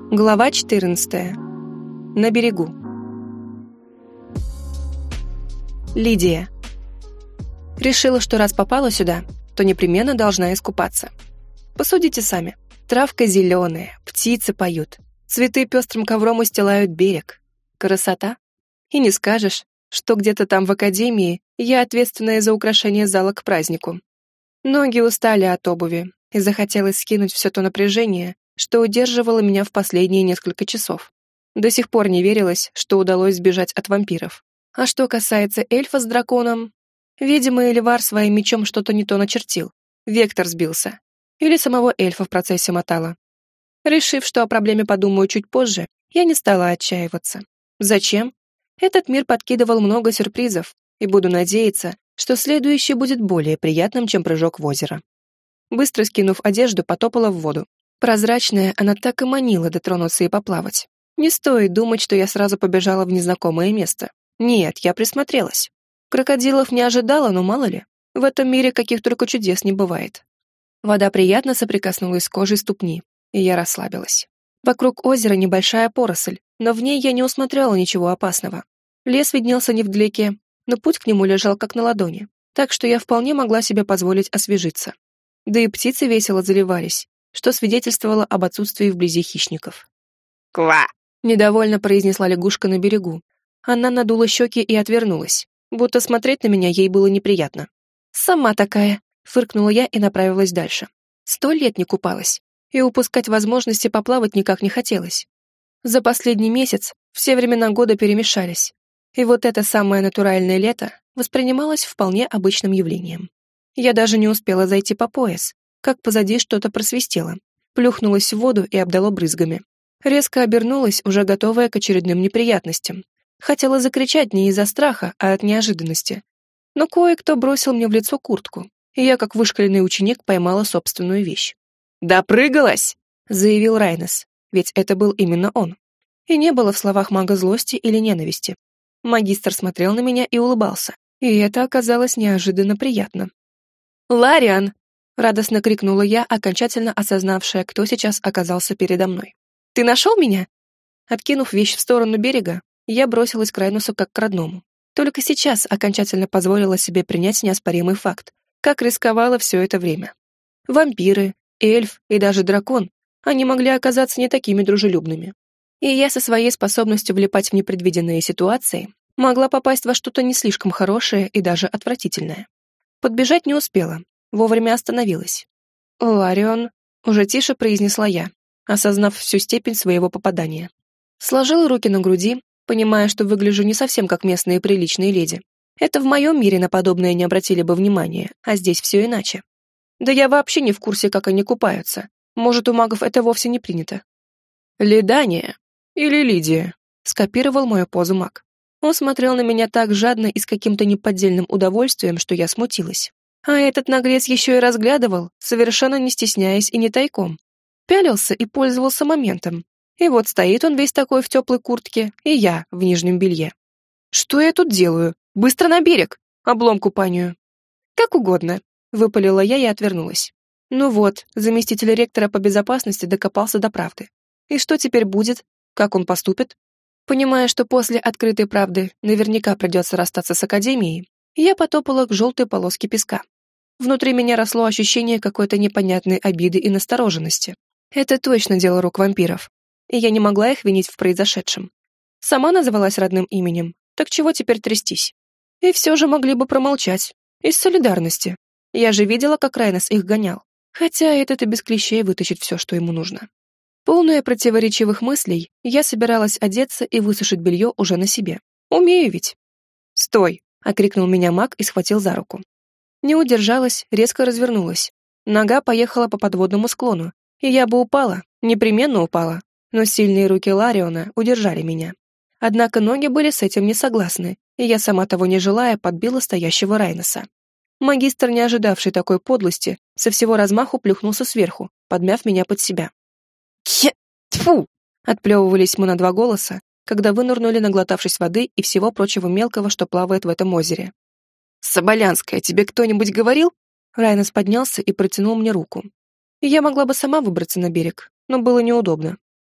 Глава 14. На берегу. Лидия. Решила, что раз попала сюда, то непременно должна искупаться. Посудите сами. Травка зеленая, птицы поют, цветы пестрым ковром устилают берег. Красота. И не скажешь, что где-то там в академии я ответственная за украшение зала к празднику. Ноги устали от обуви, и захотелось скинуть все то напряжение, что удерживало меня в последние несколько часов. До сих пор не верилось, что удалось сбежать от вампиров. А что касается эльфа с драконом, видимо, Эливар своим мечом что-то не то начертил. Вектор сбился. Или самого эльфа в процессе мотало. Решив, что о проблеме подумаю чуть позже, я не стала отчаиваться. Зачем? Этот мир подкидывал много сюрпризов, и буду надеяться, что следующий будет более приятным, чем прыжок в озеро. Быстро скинув одежду, потопала в воду. Прозрачная, она так и манила дотронуться и поплавать. Не стоит думать, что я сразу побежала в незнакомое место. Нет, я присмотрелась. Крокодилов не ожидала, но мало ли. В этом мире каких только чудес не бывает. Вода приятно соприкоснулась с кожей ступни, и я расслабилась. Вокруг озера небольшая поросль, но в ней я не усмотрела ничего опасного. Лес виднелся невдалеке, но путь к нему лежал как на ладони, так что я вполне могла себе позволить освежиться. Да и птицы весело заливались, что свидетельствовало об отсутствии вблизи хищников. «Ква!» — недовольно произнесла лягушка на берегу. Она надула щеки и отвернулась, будто смотреть на меня ей было неприятно. «Сама такая!» — фыркнула я и направилась дальше. 100 лет не купалась, и упускать возможности поплавать никак не хотелось. За последний месяц все времена года перемешались, и вот это самое натуральное лето воспринималось вполне обычным явлением. Я даже не успела зайти по пояс, как позади что-то просвистело, плюхнулась в воду и обдало брызгами. Резко обернулась, уже готовая к очередным неприятностям. Хотела закричать не из-за страха, а от неожиданности. Но кое-кто бросил мне в лицо куртку, и я, как вышкаленный ученик, поймала собственную вещь. «Допрыгалась!» — заявил Райнес, ведь это был именно он. И не было в словах мага злости или ненависти. Магистр смотрел на меня и улыбался, и это оказалось неожиданно приятно. «Лариан!» — радостно крикнула я, окончательно осознавшая, кто сейчас оказался передо мной. «Ты нашел меня?» Откинув вещь в сторону берега, я бросилась к Райнусу как к родному. Только сейчас окончательно позволила себе принять неоспоримый факт, как рисковала все это время. Вампиры, эльф и даже дракон, они могли оказаться не такими дружелюбными. И я со своей способностью влипать в непредвиденные ситуации могла попасть во что-то не слишком хорошее и даже отвратительное. Подбежать не успела, вовремя остановилась. «Ларион», — уже тише произнесла я, осознав всю степень своего попадания. Сложила руки на груди, понимая, что выгляжу не совсем как местные приличные леди. Это в моем мире на подобное не обратили бы внимания, а здесь все иначе. Да я вообще не в курсе, как они купаются. Может, у магов это вовсе не принято. «Лидания или Лидия», — скопировал мою позу маг. Он смотрел на меня так жадно и с каким-то неподдельным удовольствием, что я смутилась. А этот наглец еще и разглядывал, совершенно не стесняясь и не тайком. Пялился и пользовался моментом. И вот стоит он весь такой в теплой куртке, и я в нижнем белье. Что я тут делаю? Быстро на берег! Облом купанию. Как угодно, выпалила я и отвернулась. Ну вот, заместитель ректора по безопасности докопался до правды. И что теперь будет? Как он поступит? Понимая, что после открытой правды наверняка придется расстаться с академией, я потопала к желтой полоске песка. Внутри меня росло ощущение какой-то непонятной обиды и настороженности. Это точно дело рук вампиров, и я не могла их винить в произошедшем. Сама называлась родным именем, так чего теперь трястись? И все же могли бы промолчать. Из солидарности. Я же видела, как Райнес их гонял. Хотя этот и без клещей вытащит все, что ему нужно. Полная противоречивых мыслей, я собиралась одеться и высушить белье уже на себе. Умею ведь. «Стой!» — окрикнул меня маг и схватил за руку. Не удержалась, резко развернулась. Нога поехала по подводному склону, и я бы упала, непременно упала, но сильные руки Лариона удержали меня. Однако ноги были с этим не согласны, и я, сама того не желая, подбила стоящего Райнеса. Магистр, не ожидавший такой подлости, со всего размаху плюхнулся сверху, подмяв меня под себя. Тьфу! Отплевывались мы на два голоса, когда вынырнули, наглотавшись воды и всего прочего мелкого, что плавает в этом озере. «Соболянская, тебе кто-нибудь говорил?» Райнес поднялся и протянул мне руку. И я могла бы сама выбраться на берег, но было неудобно.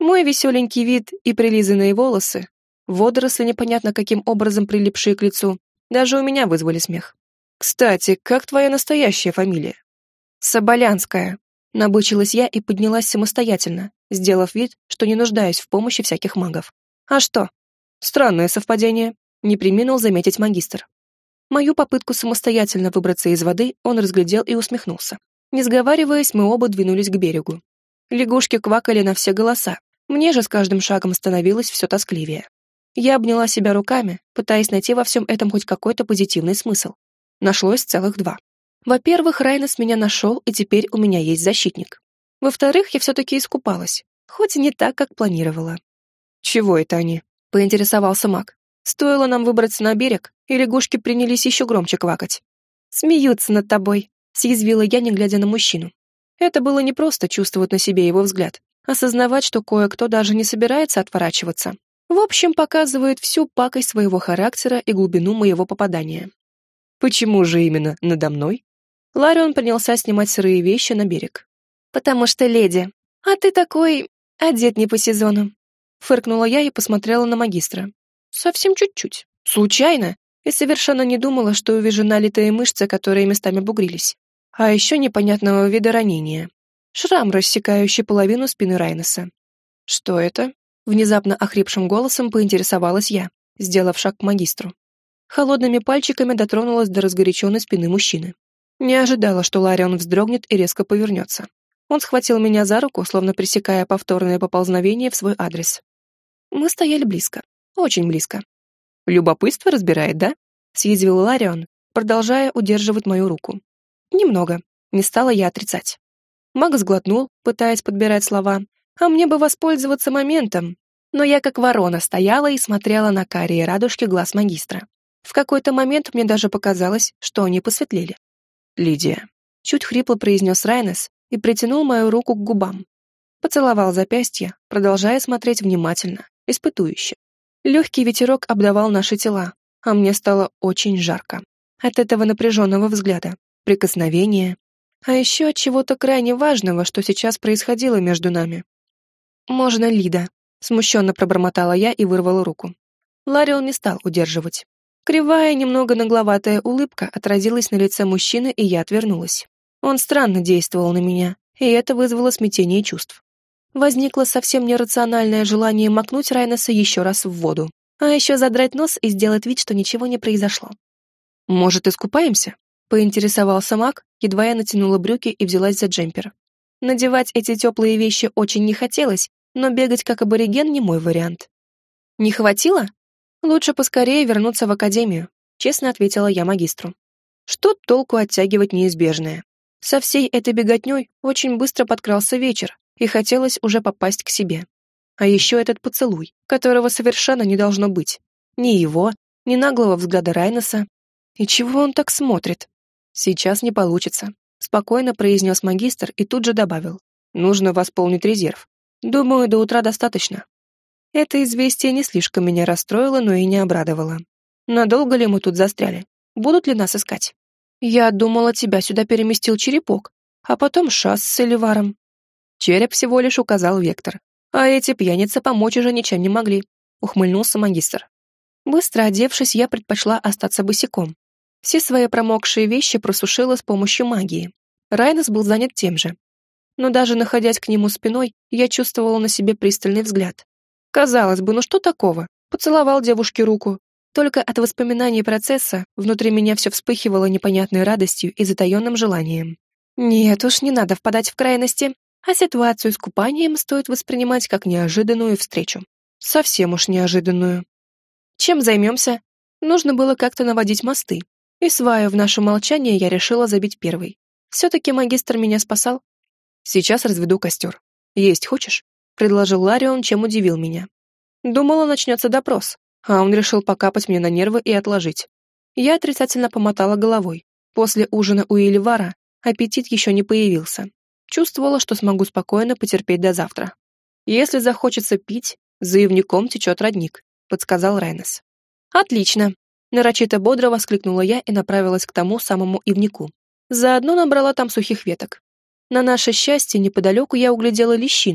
Мой веселенький вид и прилизанные волосы, водоросли, непонятно каким образом прилипшие к лицу, даже у меня вызвали смех. «Кстати, как твоя настоящая фамилия?» «Соболянская», — набычилась я и поднялась самостоятельно, сделав вид, что не нуждаюсь в помощи всяких магов. «А что?» «Странное совпадение», — не преминул заметить магистр. Мою попытку самостоятельно выбраться из воды он разглядел и усмехнулся. Не сговариваясь, мы оба двинулись к берегу. Лягушки квакали на все голоса, мне же с каждым шагом становилось все тоскливее. Я обняла себя руками, пытаясь найти во всем этом хоть какой-то позитивный смысл. Нашлось целых два. Во-первых, Райнес меня нашел, и теперь у меня есть защитник. Во-вторых, я все-таки искупалась, хоть и не так, как планировала. «Чего это они?» — поинтересовался маг. «Стоило нам выбраться на берег, и лягушки принялись еще громче квакать». «Смеются над тобой», — съязвила я, не глядя на мужчину. Это было непросто чувствовать на себе его взгляд, осознавать, что кое-кто даже не собирается отворачиваться. В общем, показывает всю пакость своего характера и глубину моего попадания. «Почему же именно надо мной?» Ларион принялся снимать сырые вещи на берег. «Потому что леди, а ты такой одет не по сезону», — фыркнула я и посмотрела на магистра. Совсем чуть-чуть, случайно, и совершенно не думала, что увижу налитые мышцы, которые местами бугрились. А еще непонятного вида ранения. Шрам, рассекающий половину спины Райнеса. «Что это?» — внезапно охрипшим голосом поинтересовалась я, сделав шаг к магистру. Холодными пальчиками дотронулась до разгоряченной спины мужчины. Не ожидала, что Ларион вздрогнет и резко повернется. Он схватил меня за руку, словно пресекая повторное поползновение в свой адрес. Мы стояли близко, очень близко. «Любопытство разбирает, да?» — съязвил Ларион, продолжая удерживать мою руку. «Немного», — не стала я отрицать. Маг сглотнул, пытаясь подбирать слова, а мне бы воспользоваться моментом. Но я как ворона стояла и смотрела на карие радужки глаз магистра. В какой-то момент мне даже показалось, что они посветлели. «Лидия», — чуть хрипло произнес Райнес и притянул мою руку к губам. Поцеловал запястье, продолжая смотреть внимательно, испытующе. Легкий ветерок обдавал наши тела, а мне стало очень жарко. От этого напряженного взгляда, прикосновения, а еще от чего-то крайне важного, что сейчас происходило между нами. «Можно, Лида», — смущенно пробормотала я и вырвала руку. Ларион не стал удерживать. Кривая, немного нагловатая улыбка отразилась на лице мужчины, и я отвернулась. Он странно действовал на меня, и это вызвало смятение чувств. Возникло совсем нерациональное желание макнуть Райнеса еще раз в воду, а еще задрать нос и сделать вид, что ничего не произошло. «Может, искупаемся?» — поинтересовался маг, едва я натянула брюки и взялась за джемпер. Надевать эти теплые вещи очень не хотелось, но бегать как абориген не мой вариант. «Не хватило? Лучше поскорее вернуться в академию», — честно ответила я магистру. Что толку оттягивать неизбежное? Со всей этой беготней очень быстро подкрался вечер, и хотелось уже попасть к себе. А еще этот поцелуй, которого совершенно не должно быть. Ни его, ни наглого взгляда Райнеса. И чего он так смотрит? Сейчас не получится, спокойно произнес магистр и тут же добавил. Нужно восполнить резерв. Думаю, до утра достаточно. Это известие не слишком меня расстроило, но и не обрадовало. Надолго ли мы тут застряли? Будут ли нас искать? Я думала, тебя сюда переместил черепок, а потом Шас с Эливаром. Череп всего лишь указал вектор. А эти пьяницы помочь уже ничем не могли, ухмыльнулся магистр. Быстро одевшись, я предпочла остаться босиком. Все свои промокшие вещи просушила с помощью магии. Райнес был занят тем же. Но даже находясь к нему спиной, я чувствовала на себе пристальный взгляд. Казалось бы, ну что такого? Поцеловал девушке руку. Только от воспоминаний процесса внутри меня все вспыхивало непонятной радостью и затаенным желанием. Нет уж, не надо впадать в крайности, а ситуацию с купанием стоит воспринимать как неожиданную встречу. Совсем уж неожиданную. Чем займемся? Нужно было как-то наводить мосты. И сваю в наше молчание я решила забить первой. Все-таки магистр меня спасал. Сейчас разведу костер. Есть хочешь? Предложил Ларион, чем удивил меня. Думала, начнется допрос, а он решил покапать мне на нервы и отложить. Я отрицательно помотала головой. После ужина у Эливара аппетит еще не появился. Чувствовала, что смогу спокойно потерпеть до завтра. Если захочется пить, за ивником течет родник, подсказал Райнес. Отлично. Нарочито бодро воскликнула я и направилась к тому самому ивнику. Заодно набрала там сухих веток. На наше счастье, неподалеку я углядела лещину.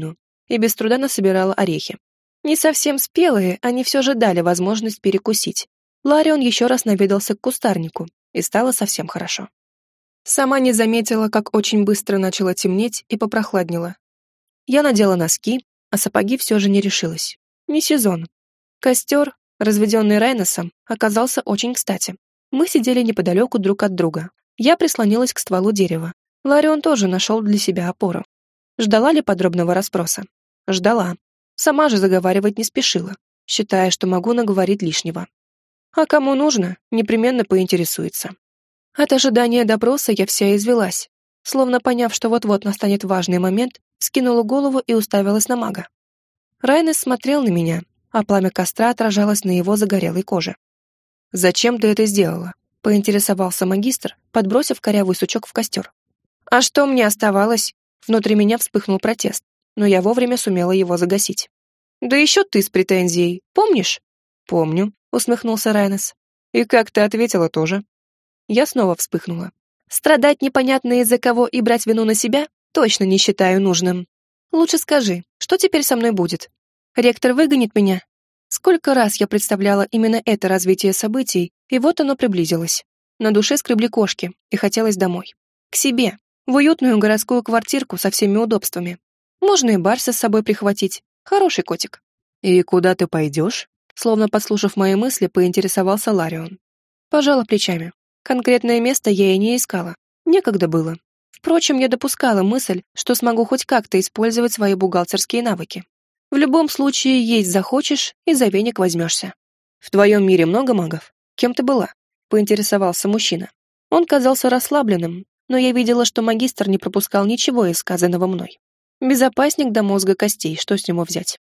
и без труда насобирала орехи. Не совсем спелые, они все же дали возможность перекусить. Ларион еще раз наведался к кустарнику, и стало совсем хорошо. Сама не заметила, как очень быстро начало темнеть и попрохладнело. Я надела носки, а сапоги все же не решилась. Не сезон. Костер, разведенный Райносом, оказался очень кстати. Мы сидели неподалеку друг от друга. Я прислонилась к стволу дерева. Ларион тоже нашел для себя опору. Ждала ли подробного расспроса? Ждала. Сама же заговаривать не спешила, считая, что могу наговорить лишнего. А кому нужно, непременно поинтересуется. От ожидания допроса я вся извелась, словно поняв, что вот-вот настанет важный момент, скинула голову и уставилась на мага. Райнес смотрел на меня, а пламя костра отражалось на его загорелой коже. «Зачем ты это сделала?» — поинтересовался магистр, подбросив корявый сучок в костер. «А что мне оставалось?» Внутри меня вспыхнул протест, но я вовремя сумела его загасить. «Да еще ты с претензией, помнишь?» «Помню», — усмехнулся Райнес. «И как ты ответила тоже?» Я снова вспыхнула. «Страдать непонятно из-за кого и брать вину на себя точно не считаю нужным. Лучше скажи, что теперь со мной будет? Ректор выгонит меня?» Сколько раз я представляла именно это развитие событий, и вот оно приблизилось. На душе скребли кошки, и хотелось домой. К себе, в уютную городскую квартирку со всеми удобствами. Можно и Барса с собой прихватить. Хороший котик. «И куда ты пойдешь?» Словно подслушав мои мысли, поинтересовался Ларион. Пожала плечами. Конкретное место я и не искала. Некогда было. Впрочем, я допускала мысль, что смогу хоть как-то использовать свои бухгалтерские навыки. В любом случае, есть захочешь и за веник возьмешься. «В твоем мире много магов? Кем ты была?» — поинтересовался мужчина. Он казался расслабленным, но я видела, что магистр не пропускал ничего из сказанного мной. Безопасник до мозга костей, что с него взять?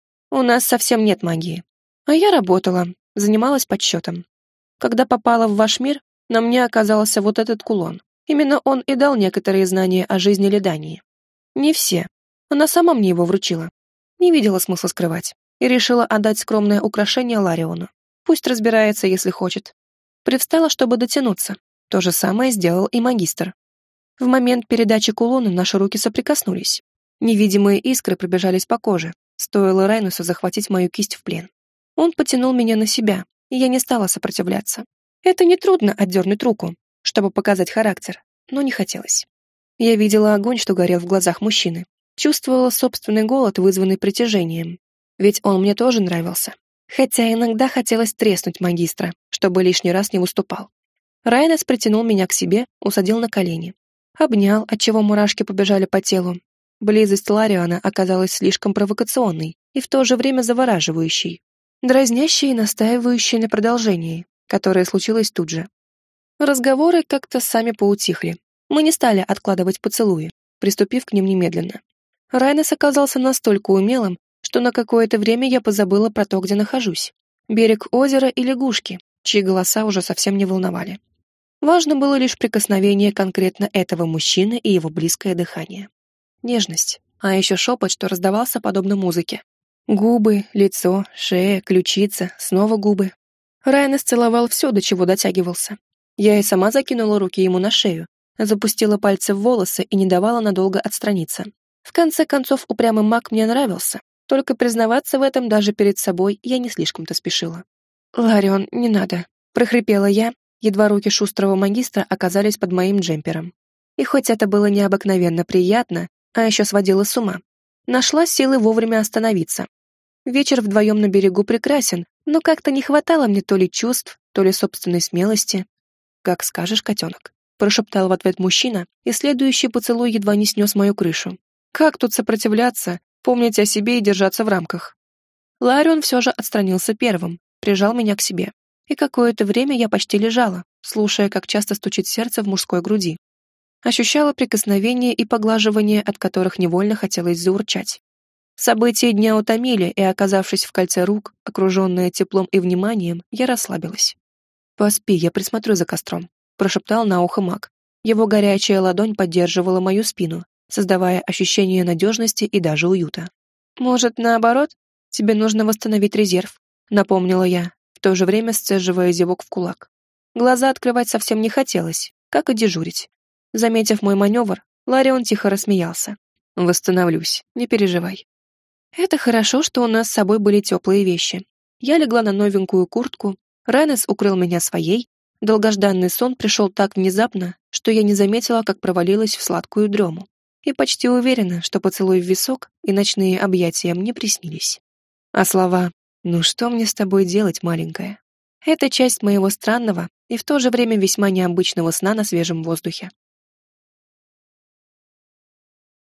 У нас совсем нет магии. А я работала, занималась подсчетом. Когда попала в ваш мир, на мне оказался вот этот кулон. Именно он и дал некоторые знания о жизни Лидании. Не все. Она сама мне его вручила. Не видела смысла скрывать. И решила отдать скромное украшение Лариону. Пусть разбирается, если хочет. Привстала, чтобы дотянуться. То же самое сделал и магистр. В момент передачи кулона наши руки соприкоснулись. Невидимые искры пробежались по коже. Стоило Райнусу захватить мою кисть в плен. Он потянул меня на себя, и я не стала сопротивляться. Это нетрудно отдернуть руку, чтобы показать характер, но не хотелось. Я видела огонь, что горел в глазах мужчины. Чувствовала собственный голод, вызванный притяжением. Ведь он мне тоже нравился. Хотя иногда хотелось треснуть магистра, чтобы лишний раз не выступал. Райнес притянул меня к себе, усадил на колени. Обнял, отчего мурашки побежали по телу. Близость Лариона оказалась слишком провокационной и в то же время завораживающей. Дразнящей и настаивающей на продолжении, которое случилось тут же. Разговоры как-то сами поутихли. Мы не стали откладывать поцелуи, приступив к ним немедленно. Райнес оказался настолько умелым, что на какое-то время я позабыла про то, где нахожусь. Берег озера и лягушки, чьи голоса уже совсем не волновали. Важно было лишь прикосновение конкретно этого мужчины и его близкое дыхание. Нежность, а еще шепот, что раздавался подобно музыке. Губы, лицо, шея, ключица, снова губы. Райнес целовал все, до чего дотягивался. Я и сама закинула руки ему на шею, запустила пальцы в волосы и не давала надолго отстраниться. В конце концов, упрямый маг мне нравился, только признаваться в этом даже перед собой я не слишком-то спешила. «Ларион, не надо», — прохрипела я, едва руки шустрого магистра оказались под моим джемпером. И хоть это было необыкновенно приятно, а еще сводило с ума, нашла силы вовремя остановиться. Вечер вдвоем на берегу прекрасен, но как-то не хватало мне то ли чувств, то ли собственной смелости. «Как скажешь, котенок», — прошептал в ответ мужчина, и следующий поцелуй едва не снес мою крышу. Как тут сопротивляться, помнить о себе и держаться в рамках? Ларион все же отстранился первым, прижал меня к себе. И какое-то время я почти лежала, слушая, как часто стучит сердце в мужской груди. Ощущала прикосновения и поглаживания, от которых невольно хотелось заурчать. События дня утомили, и, оказавшись в кольце рук, окруженная теплом и вниманием, я расслабилась. «Поспи, я присмотрю за костром», — прошептал на ухо маг. Его горячая ладонь поддерживала мою спину, создавая ощущение надежности и даже уюта. «Может, наоборот, тебе нужно восстановить резерв», — напомнила я, в то же время сцеживая зевок в кулак. Глаза открывать совсем не хотелось, как и дежурить. Заметив мой маневр, Ларион тихо рассмеялся. «Восстановлюсь, не переживай». Это хорошо, что у нас с собой были теплые вещи. Я легла на новенькую куртку, Ренес укрыл меня своей, долгожданный сон пришел так внезапно, что я не заметила, как провалилась в сладкую дрему. И почти уверена, что поцелуй в висок и ночные объятия мне приснились. А слова «Ну что мне с тобой делать, маленькая?» Это часть моего странного и в то же время весьма необычного сна на свежем воздухе.